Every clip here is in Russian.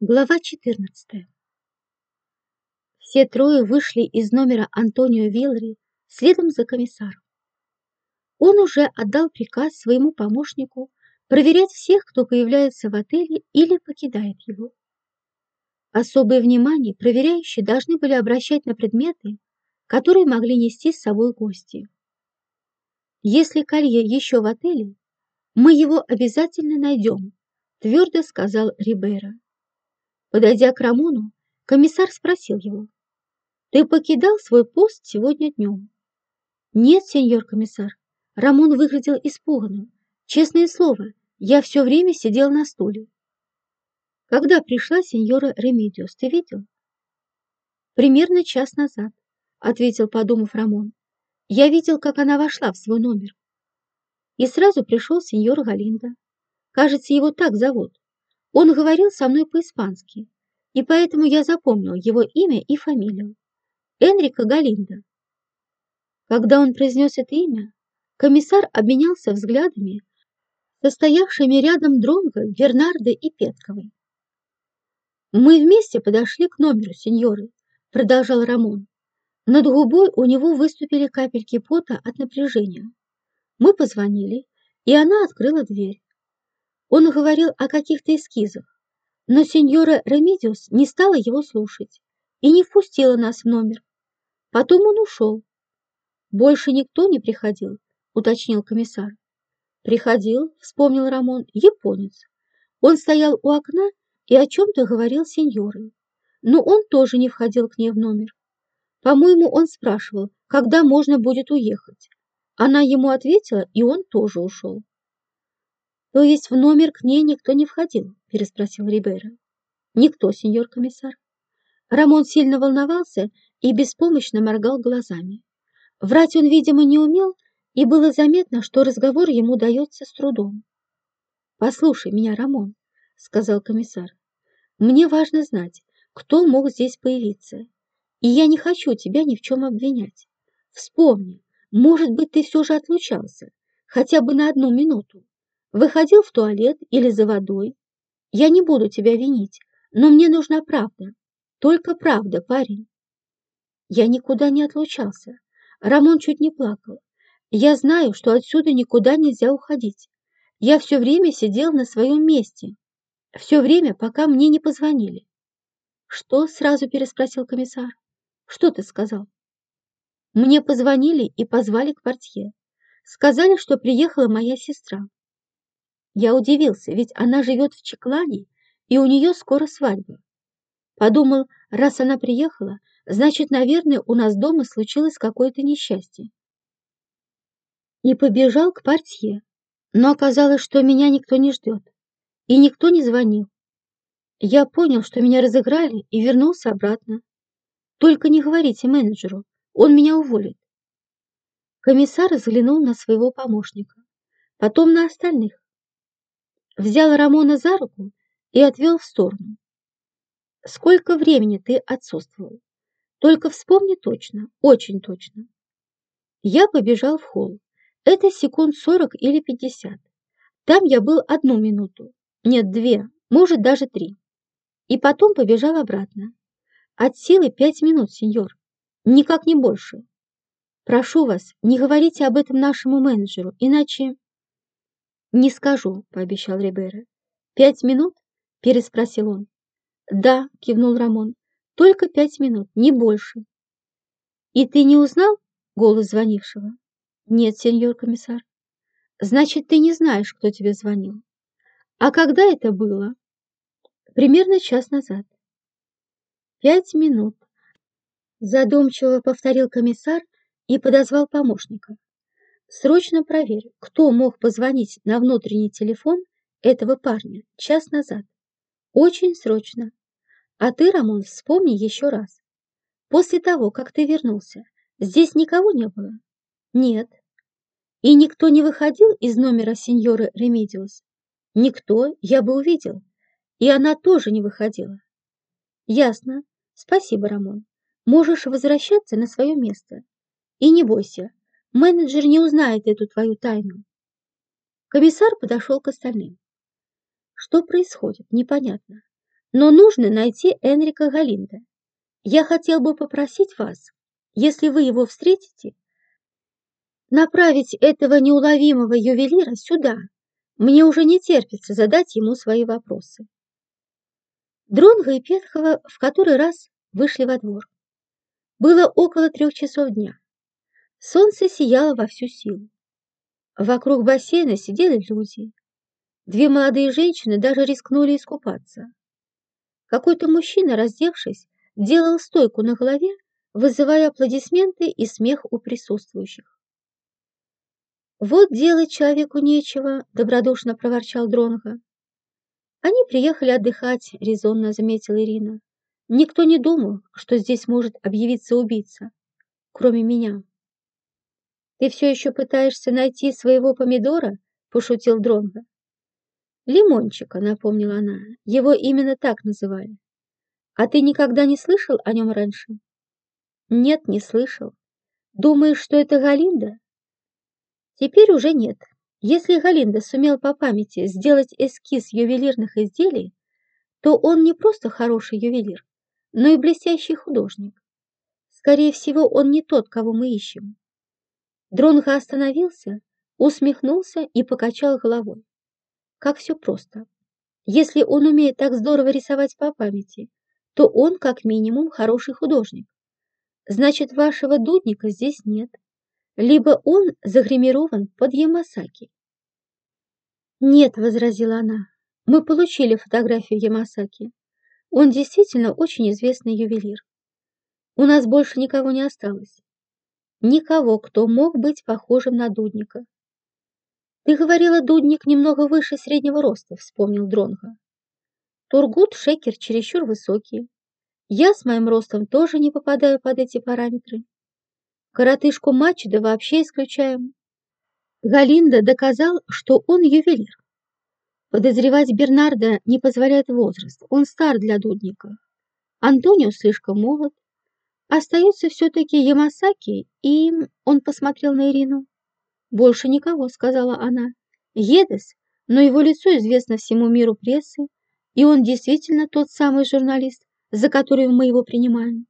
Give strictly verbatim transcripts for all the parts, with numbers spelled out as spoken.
Глава четырнадцатая. Все трое вышли из номера Антонио Вилари следом за комиссаром. Он уже отдал приказ своему помощнику проверять всех, кто появляется в отеле или покидает его. Особое внимание проверяющие должны были обращать на предметы, которые могли нести с собой гости. «Если колье еще в отеле, мы его обязательно найдем», твердо сказал Рибейро. Подойдя к Рамону, комиссар спросил его: «Ты покидал свой пост сегодня днем?» «Нет, сеньор комиссар». Рамон выглядел испуганным. «Честное слово, я все время сидел на стуле». «Когда пришла сеньора Ремедиос, ты видел?» «Примерно час назад», — ответил, подумав Рамон. «Я видел, как она вошла в свой номер». И сразу пришел сеньор Галиндо. Кажется, его так зовут. Он говорил со мной по-испански, и поэтому я запомнил его имя и фамилию. Энрико Галиндо. Когда он произнес это имя, комиссар обменялся взглядами с стоявшими рядом Дронго, Бернардо и Петковой. «Мы вместе подошли к номеру сеньоры», — продолжал Рамон. Над губой у него выступили капельки пота от напряжения. Мы позвонили, и она открыла дверь. Он говорил о каких-то эскизах, но сеньора Ремедиос не стала его слушать и не впустила нас в номер. Потом он ушел. «Больше никто не приходил», — уточнил комиссар. «Приходил», — вспомнил Рамон, — «японец. Он стоял у окна и о чем-то говорил с сеньорой. Но он тоже не входил к ней в номер. По-моему, он спрашивал, когда можно будет уехать. Она ему ответила, и он тоже ушел». «То есть в номер к ней никто не входил?» — переспросил Рибейро. «Никто, сеньор комиссар». Рамон сильно волновался и беспомощно моргал глазами. Врать он, видимо, не умел, и было заметно, что разговор ему дается с трудом. «Послушай меня, Рамон», — сказал комиссар. «Мне важно знать, кто мог здесь появиться, и я не хочу тебя ни в чем обвинять. Вспомни, может быть, ты все же отлучался, хотя бы на одну минуту. Выходил в туалет или за водой. Я не буду тебя винить, но мне нужна правда. Только правда, парень». «Я никуда не отлучался». Рамон чуть не плакал. «Я знаю, что отсюда никуда нельзя уходить. Я все время сидел на своем месте. Все время, пока мне не позвонили». «Что?» — сразу переспросил комиссар. «Что ты сказал?» «Мне позвонили и позвали к портье. Сказали, что приехала моя сестра». Я удивился, ведь она живет в Чеклане, и у нее скоро свадьба. Подумал, раз она приехала, значит, наверное, у нас дома случилось какое-то несчастье. И побежал к портье, но оказалось, что меня никто не ждет, и никто не звонил. Я понял, что меня разыграли, и вернулся обратно. Только не говорите менеджеру, он меня уволит. Комиссар взглянул на своего помощника, потом на остальных. Взял Рамона за руку и отвел в сторону. «Сколько времени ты отсутствовал? Только вспомни точно, очень точно». Я побежал в холл. Это секунд сорок или пятьдесят. Там я был одну минуту. Нет, две, может, даже три. И потом побежал обратно. От силы пять минут, сеньор. Никак не больше. Прошу вас, не говорите об этом нашему менеджеру, иначе... «Не скажу», — пообещал Рибейро. «Пять минут?» — переспросил он. «Да», — кивнул Рамон, — «только пять минут, не больше». «И ты не узнал голос звонившего?» «Нет, сеньор комиссар». «Значит, ты не знаешь, кто тебе звонил». «А когда это было?» «Примерно час назад». «Пять минут», — задумчиво повторил комиссар и подозвал помощника. «Срочно проверь, кто мог позвонить на внутренний телефон этого парня час назад. Очень срочно. А ты, Рамон, вспомни еще раз. После того, как ты вернулся, здесь никого не было?» «Нет». «И никто не выходил из номера сеньоры Ремедиос?» «Никто, я бы увидел. И она тоже не выходила». «Ясно. Спасибо, Рамон. Можешь возвращаться на свое место. И не бойся, менеджер не узнает эту твою тайну». Комиссар подошел к остальным. «Что происходит? Непонятно. Но нужно найти Энрика Галинда. Я хотел бы попросить вас, если вы его встретите, направить этого неуловимого ювелира сюда. Мне уже не терпится задать ему свои вопросы. Дронго и Петхова в который раз вышли во двор. Было около трех часов дня. Солнце сияло во всю силу. Вокруг бассейна сидели люди. Две молодые женщины даже рискнули искупаться. Какой-то мужчина, раздевшись, делал стойку на голове, вызывая аплодисменты и смех у присутствующих. «Вот делать человеку нечего», — добродушно проворчал Дронго. «Они приехали отдыхать», — резонно заметила Ирина. «Никто не думал, что здесь может объявиться убийца, кроме меня». «Ты все еще пытаешься найти своего помидора?» — пошутил Дронго. «Лимончика», — напомнила она. «Его именно так называли. А ты никогда не слышал о нем раньше?» «Нет, не слышал. Думаешь, что это Галинда?» «Теперь уже нет. Если Галинда сумел по памяти сделать эскиз ювелирных изделий, то он не просто хороший ювелир, но и блестящий художник. Скорее всего, он не тот, кого мы ищем». Дронго остановился, усмехнулся и покачал головой. Как все просто. Если он умеет так здорово рисовать по памяти, то он, как минимум, хороший художник. Значит, вашего дудника здесь нет. Либо он загримирован под Ямасаки. «Нет», — возразила она, — «мы получили фотографию Ямасаки. Он действительно очень известный ювелир. У нас больше никого не осталось. Никого, кто мог быть похожим на дудника». «Ты говорила, дудник немного выше среднего роста», — вспомнил Дронго. «Тургут Шекер чересчур высокий. Я с моим ростом тоже не попадаю под эти параметры. Коротышку Мачеда вообще исключаем. Галинда доказал, что он ювелир. Подозревать Бернарда не позволяет возраст, он стар для дудника. Антонио слишком молод. Остается все-таки Ямасаки, и...» Он посмотрел на Ирину. «Больше никого», — сказала она. «Едес, но его лицо известно всему миру прессы, и он действительно тот самый журналист, за которого мы его принимаем».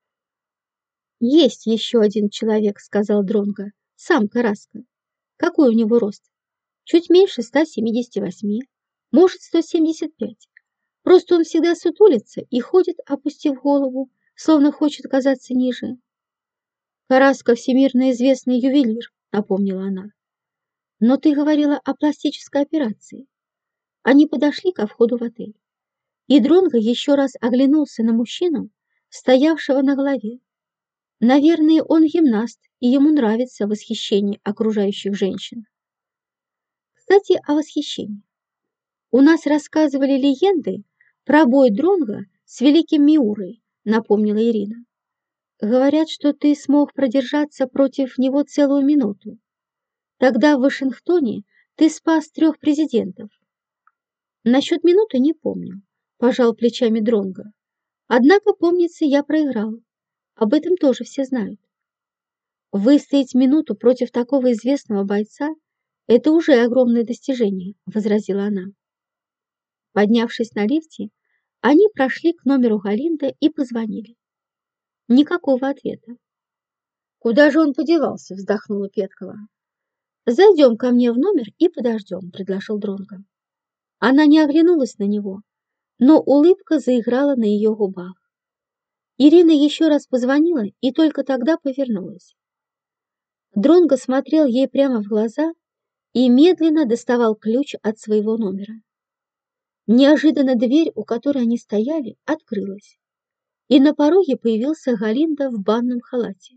«Есть еще один человек», — сказал Дронго, — «сам Караска. Какой у него рост? Чуть меньше ста семидесяти восьми, может, сто семьдесят пять. Просто он всегда сутулится и ходит, опустив голову, словно хочет казаться ниже». «Караска — всемирно известный ювелир», — напомнила она. «Но ты говорила о пластической операции». Они подошли ко входу в отель. И Дронго еще раз оглянулся на мужчину, стоявшего на голове. Наверное, он гимнаст, и ему нравится восхищение окружающих женщин. Кстати, о восхищении. У нас рассказывали легенды про бой Дронго с великим Миурой, напомнила Ирина. Говорят, что ты смог продержаться против него целую минуту. Тогда в Вашингтоне ты спас трех президентов. Насчет минуты не помню, пожал плечами Дронго. Однако, помнится, я проиграл. Об этом тоже все знают. Выстоять минуту против такого известного бойца – это уже огромное достижение, возразила она. Поднявшись на лифте, они прошли к номеру Галинда и позвонили. Никакого ответа. «Куда же он подевался?» – вздохнула Петкова. «Зайдем ко мне в номер и подождем», – предложил Дронго. Она не оглянулась на него, но улыбка заиграла на ее губах. Ирина еще раз позвонила и только тогда повернулась. Дронго смотрел ей прямо в глаза и медленно доставал ключ от своего номера. Неожиданно дверь, у которой они стояли, открылась, и на пороге появился Галинда в банном халате.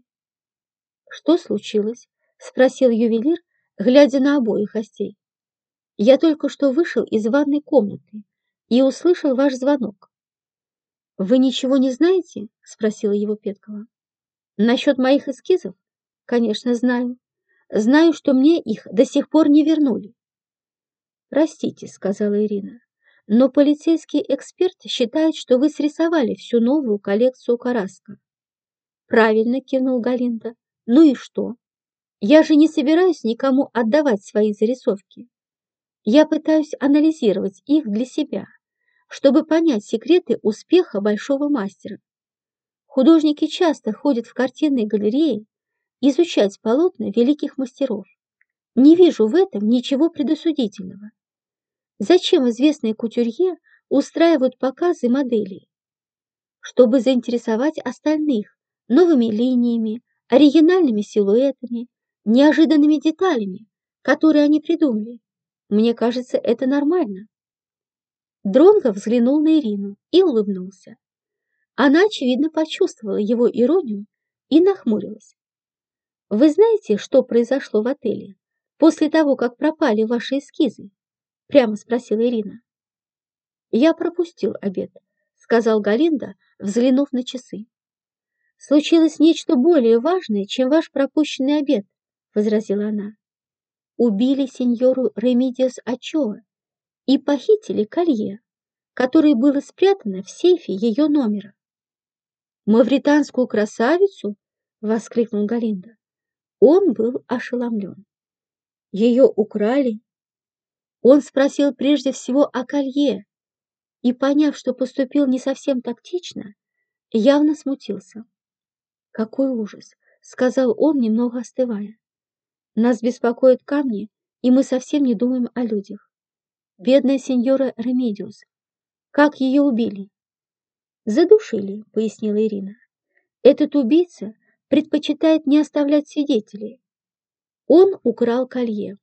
«Что случилось?» — спросил ювелир, глядя на обоих гостей. «Я только что вышел из ванной комнаты и услышал ваш звонок». «Вы ничего не знаете?» — спросила его Петкова. «Насчет моих эскизов? Конечно, знаю. Знаю, что мне их до сих пор не вернули». «Простите», — сказала Ирина, «но полицейский эксперт считает, что вы срисовали всю новую коллекцию Караска». «Правильно», — кивнул Галинда. «Ну и что? Я же не собираюсь никому отдавать свои зарисовки. Я пытаюсь анализировать их для себя, чтобы понять секреты успеха большого мастера. Художники часто ходят в картинные галереи изучать полотна великих мастеров. Не вижу в этом ничего предосудительного. Зачем известные кутюрье устраивают показы моделей? Чтобы заинтересовать остальных новыми линиями, оригинальными силуэтами, неожиданными деталями, которые они придумали. Мне кажется, это нормально. Дронго взглянул на Ирину и улыбнулся. Она, очевидно, почувствовала его иронию и нахмурилась. «Вы знаете, что произошло в отеле после того, как пропали ваши эскизы?» — прямо спросила Ирина. «Я пропустил обед», — сказал Галиндо, взглянув на часы. «Случилось нечто более важное, чем ваш пропущенный обед», — возразила она. «Убили сеньору Ремидиос Ачоа и похитили колье, которое было спрятано в сейфе ее номера». «Мавританскую красавицу?» — воскликнул Галиндо. Он был ошеломлен. Ее украли. Он спросил прежде всего о колье и, поняв, что поступил не совсем тактично, явно смутился. «Какой ужас!» — сказал он, немного остывая. «Нас беспокоят камни, и мы совсем не думаем о людях. Бедная сеньора Ремидиус. Как ее убили?» «Задушили», — пояснила Ирина. «Этот убийца предпочитает не оставлять свидетелей. Он украл колье».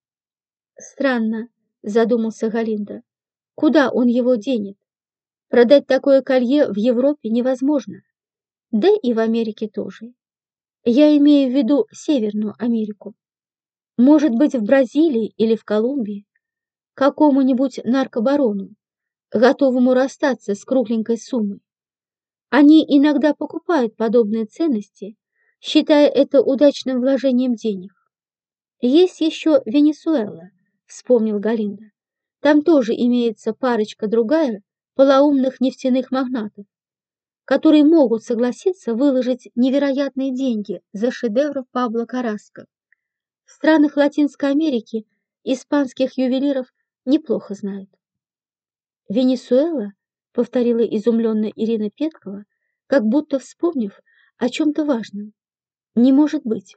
«Странно», — задумался Галиндо. «Куда он его денет? Продать такое колье в Европе невозможно. Да и в Америке тоже. Я имею в виду Северную Америку. Может быть, в Бразилии или в Колумбии, какому-нибудь наркобарону, готовому расстаться с кругленькой суммой. Они иногда покупают подобные ценности, считая это удачным вложением денег. Есть еще Венесуэла, вспомнил Галиндо. Там тоже имеется парочка-другая полоумных нефтяных магнатов, которые могут согласиться выложить невероятные деньги за шедевры Пабло Караско. В странах Латинской Америки испанских ювелиров неплохо знают. «Венесуэла?» — повторила изумленная Ирина Петкова, как будто вспомнив о чем-то важном. «Не может быть».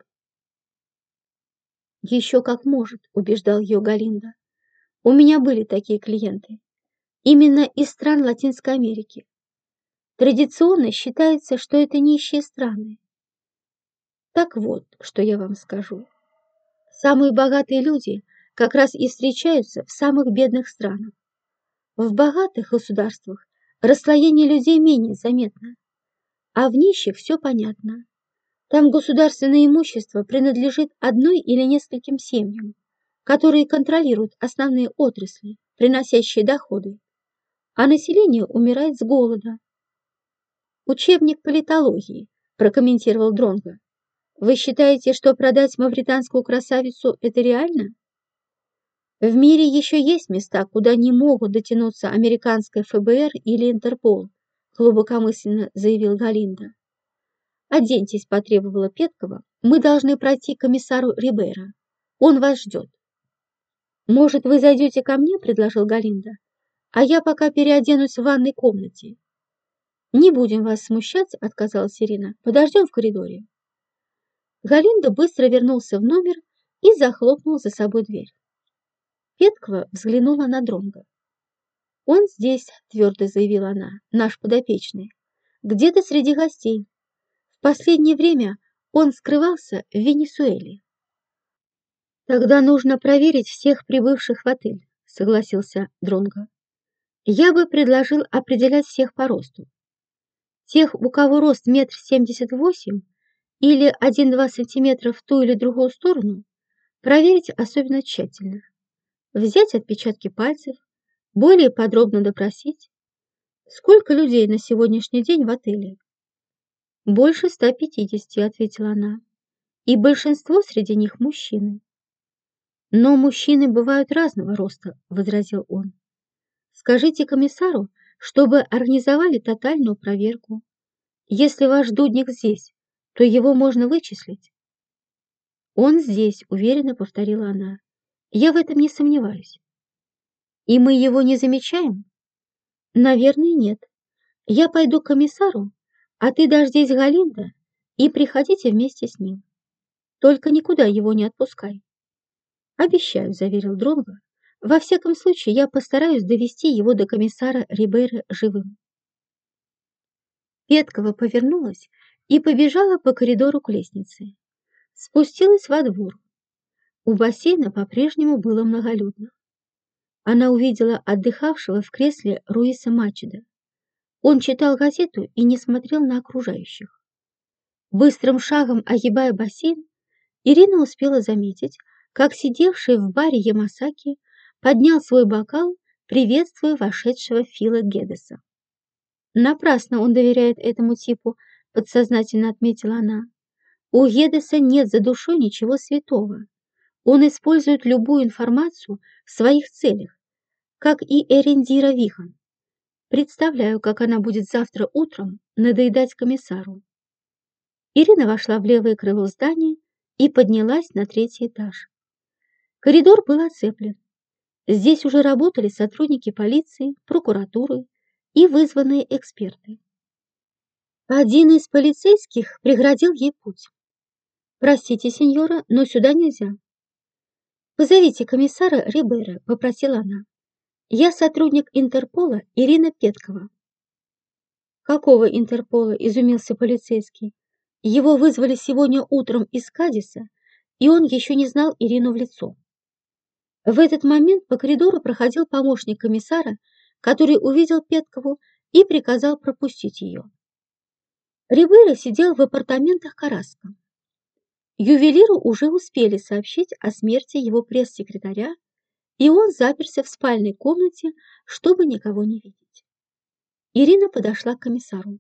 «Еще как может», — убеждал ее Галиндо. «У меня были такие клиенты. Именно из стран Латинской Америки. Традиционно считается, что это нищие страны. Так вот, что я вам скажу. Самые богатые люди как раз и встречаются в самых бедных странах. В богатых государствах расслоение людей менее заметно, а в нищих все понятно. Там государственное имущество принадлежит одной или нескольким семьям, которые контролируют основные отрасли, приносящие доходы, а население умирает с голода. «Учебник политологии», – прокомментировал Дронго. «Вы считаете, что продать мавританскую красавицу – это реально?» «В мире еще есть места, куда не могут дотянуться американское эф бэ эр или Интерпол», – глубокомысленно заявил Галиндо. «Оденьтесь», – потребовала Петкова. «Мы должны пройти к комиссару Рибейро. Он вас ждет». «Может, вы зайдете ко мне?» – предложил Галиндо. «А я пока переоденусь в ванной комнате». «Не будем вас смущать», – отказалась Ирина. «Подождем в коридоре». Галиндо быстро вернулся в номер и захлопнул за собой дверь. Петкова взглянула на Дронго. «Он здесь», – твердо заявила она, – «наш подопечный. Где-то среди гостей. В последнее время он скрывался в Венесуэле». «Тогда нужно проверить всех прибывших в отель», – согласился Дронго. «Я бы предложил определять всех по росту. Тех, у кого рост метр семьдесят восемь или один-два сантиметра в ту или другую сторону, проверить особенно тщательно. Взять отпечатки пальцев, более подробно допросить. Сколько людей на сегодняшний день в отеле?» «Больше ста пятидесяти», — ответила она. «И большинство среди них мужчины». «Но мужчины бывают разного роста», — возразил он. «Скажите комиссару, чтобы организовали тотальную проверку. Если ваш дудник здесь, то его можно вычислить». «Он здесь», — уверенно повторила она. «Я в этом не сомневаюсь». «И мы его не замечаем?» Наверное, нет. Я пойду к комиссару, а ты дашь здесь Галинда и приходите вместе с ним. Только никуда его не отпускай. Обещаю, заверил Дронго. Во всяком случае, я постараюсь довести его до комиссара Рибейро живым. Петкова повернулась и побежала по коридору к лестнице. Спустилась во двор. У бассейна по-прежнему было многолюдно. Она увидела отдыхавшего в кресле Руиса Мачеда. Он читал газету и не смотрел на окружающих. Быстрым шагом огибая бассейн, Ирина успела заметить, как сидевший в баре Ямасаки поднял свой бокал, приветствуя вошедшего Фила Гедеса. Напрасно он доверяет этому типу, подсознательно отметила она. У Гедеса нет за душой ничего святого. Он использует любую информацию в своих целях, как и Эриндира Вихан. Представляю, как она будет завтра утром надоедать комиссару. Ирина вошла в левое крыло здания и поднялась на третий этаж. Коридор был оцеплен. Здесь уже работали сотрудники полиции, прокуратуры и вызванные эксперты. Один из полицейских преградил ей путь. «Простите, сеньора, но сюда нельзя». «Позовите комиссара Рибейро», — попросила она. «Я сотрудник Интерпола Ирина Петкова». «Какого Интерпола?» — изумился полицейский. Его вызвали сегодня утром из Кадиса, и он еще не знал Ирину в лицо. В этот момент по коридору проходил помощник комиссара, который увидел Петкову и приказал пропустить ее. Рибейро сидел в апартаментах Караско. Ювелиру уже успели сообщить о смерти его пресс-секретаря, и он заперся в спальной комнате, чтобы никого не видеть. Ирина подошла к комиссару.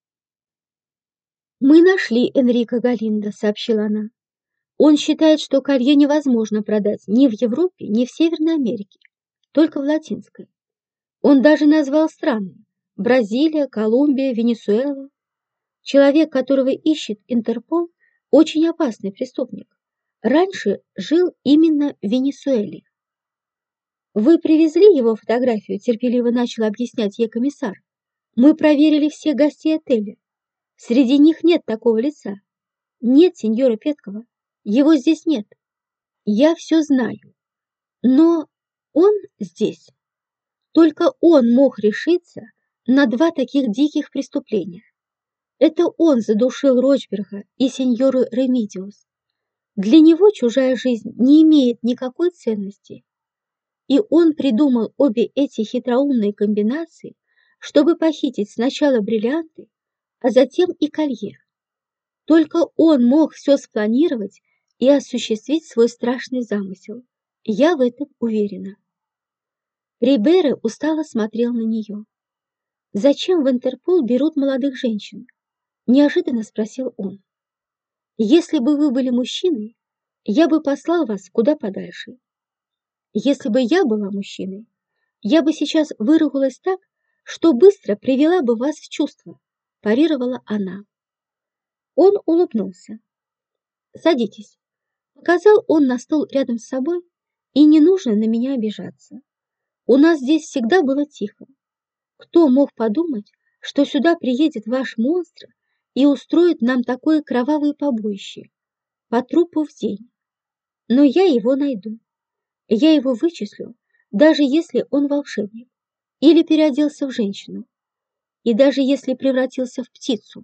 «Мы нашли Энрико Галиндо», — сообщила она. «Он считает, что колье невозможно продать ни в Европе, ни в Северной Америке, только в Латинской. Он даже назвал страны — Бразилия, Колумбия, Венесуэла. Человек, которого ищет Интерпол, очень опасный преступник. Раньше жил именно в Венесуэле». «Вы привезли его фотографию?» — терпеливо начал объяснять ей комиссар. «Мы проверили всех гостей отеля. Среди них нет такого лица. Нет сеньора Петкова. Его здесь нет. Я все знаю. Но он здесь. Только он мог решиться на два таких диких преступления. Это он задушил Рочберга и сеньору Ремидиус. Для него чужая жизнь не имеет никакой ценности. И он придумал обе эти хитроумные комбинации, чтобы похитить сначала бриллианты, а затем и колье. Только он мог все спланировать и осуществить свой страшный замысел. Я в этом уверена. Рибейро устало смотрел на нее. «Зачем в Интерпол берут молодых женщин?» – неожиданно спросил он. «Если бы вы были мужчиной, я бы послал вас куда подальше. Если бы я была мужчиной, я бы сейчас выругалась так, что быстро привела бы вас в чувство», – парировала она. Он улыбнулся. «Садитесь», — показал он на стол рядом с собой, «и не нужно на меня обижаться. У нас здесь всегда было тихо. Кто мог подумать, что сюда приедет ваш монстр и устроит нам такое кровавое побоище, по трупу в день? Но я его найду. Я его вычислю, даже если он волшебник или переоделся в женщину, и даже если превратился в птицу».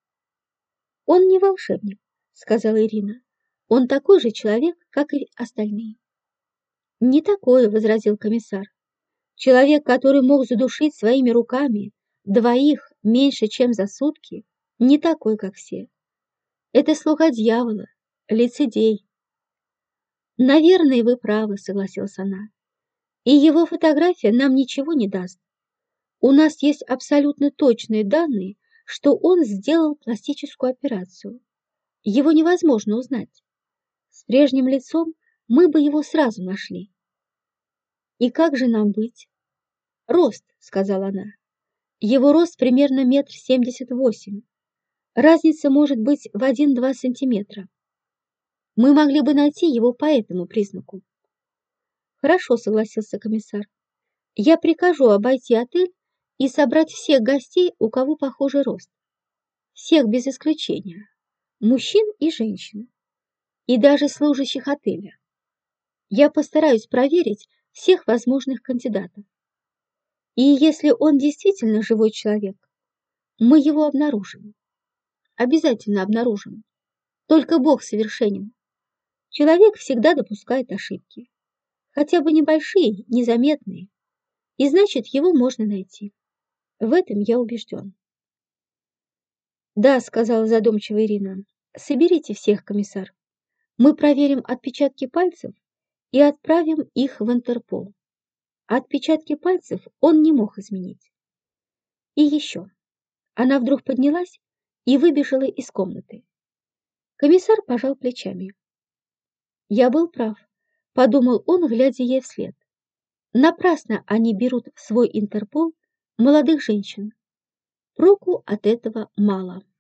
«Он не волшебник», — сказала Ирина. «Он такой же человек, как и остальные». «Не такой», — возразил комиссар. «Человек, который мог задушить своими руками двоих меньше, чем за сутки, не такой, как все. Это слуга дьявола, лицедей». «Наверное, вы правы», — согласилась она. «И его фотография нам ничего не даст. У нас есть абсолютно точные данные, что он сделал пластическую операцию. Его невозможно узнать. С прежним лицом мы бы его сразу нашли». «И как же нам быть?» «Рост», — сказала она. «Его рост примерно метр семьдесят восемь. Разница может быть в один-два сантиметра. Мы могли бы найти его по этому признаку». «Хорошо», — согласился комиссар. «Я прикажу обойти отель и собрать всех гостей, у кого похожий рост. Всех без исключения. Мужчин и женщин. И даже служащих отеля. Я постараюсь проверить всех возможных кандидатов. И если он действительно живой человек, мы его обнаружим. Обязательно обнаружим. Только Бог совершенен. Человек всегда допускает ошибки. Хотя бы небольшие, незаметные. И значит, его можно найти. В этом я убежден. Да, сказала задумчиво Ирина. Соберите всех, комиссар. Мы проверим отпечатки пальцев и отправим их в Интерпол. Отпечатки пальцев он не мог изменить. И еще. Она вдруг поднялась и выбежала из комнаты. Комиссар пожал плечами. Я был прав, подумал он, глядя ей вслед. Напрасно они берут в свой Интерпол молодых женщин. Проку от этого мало.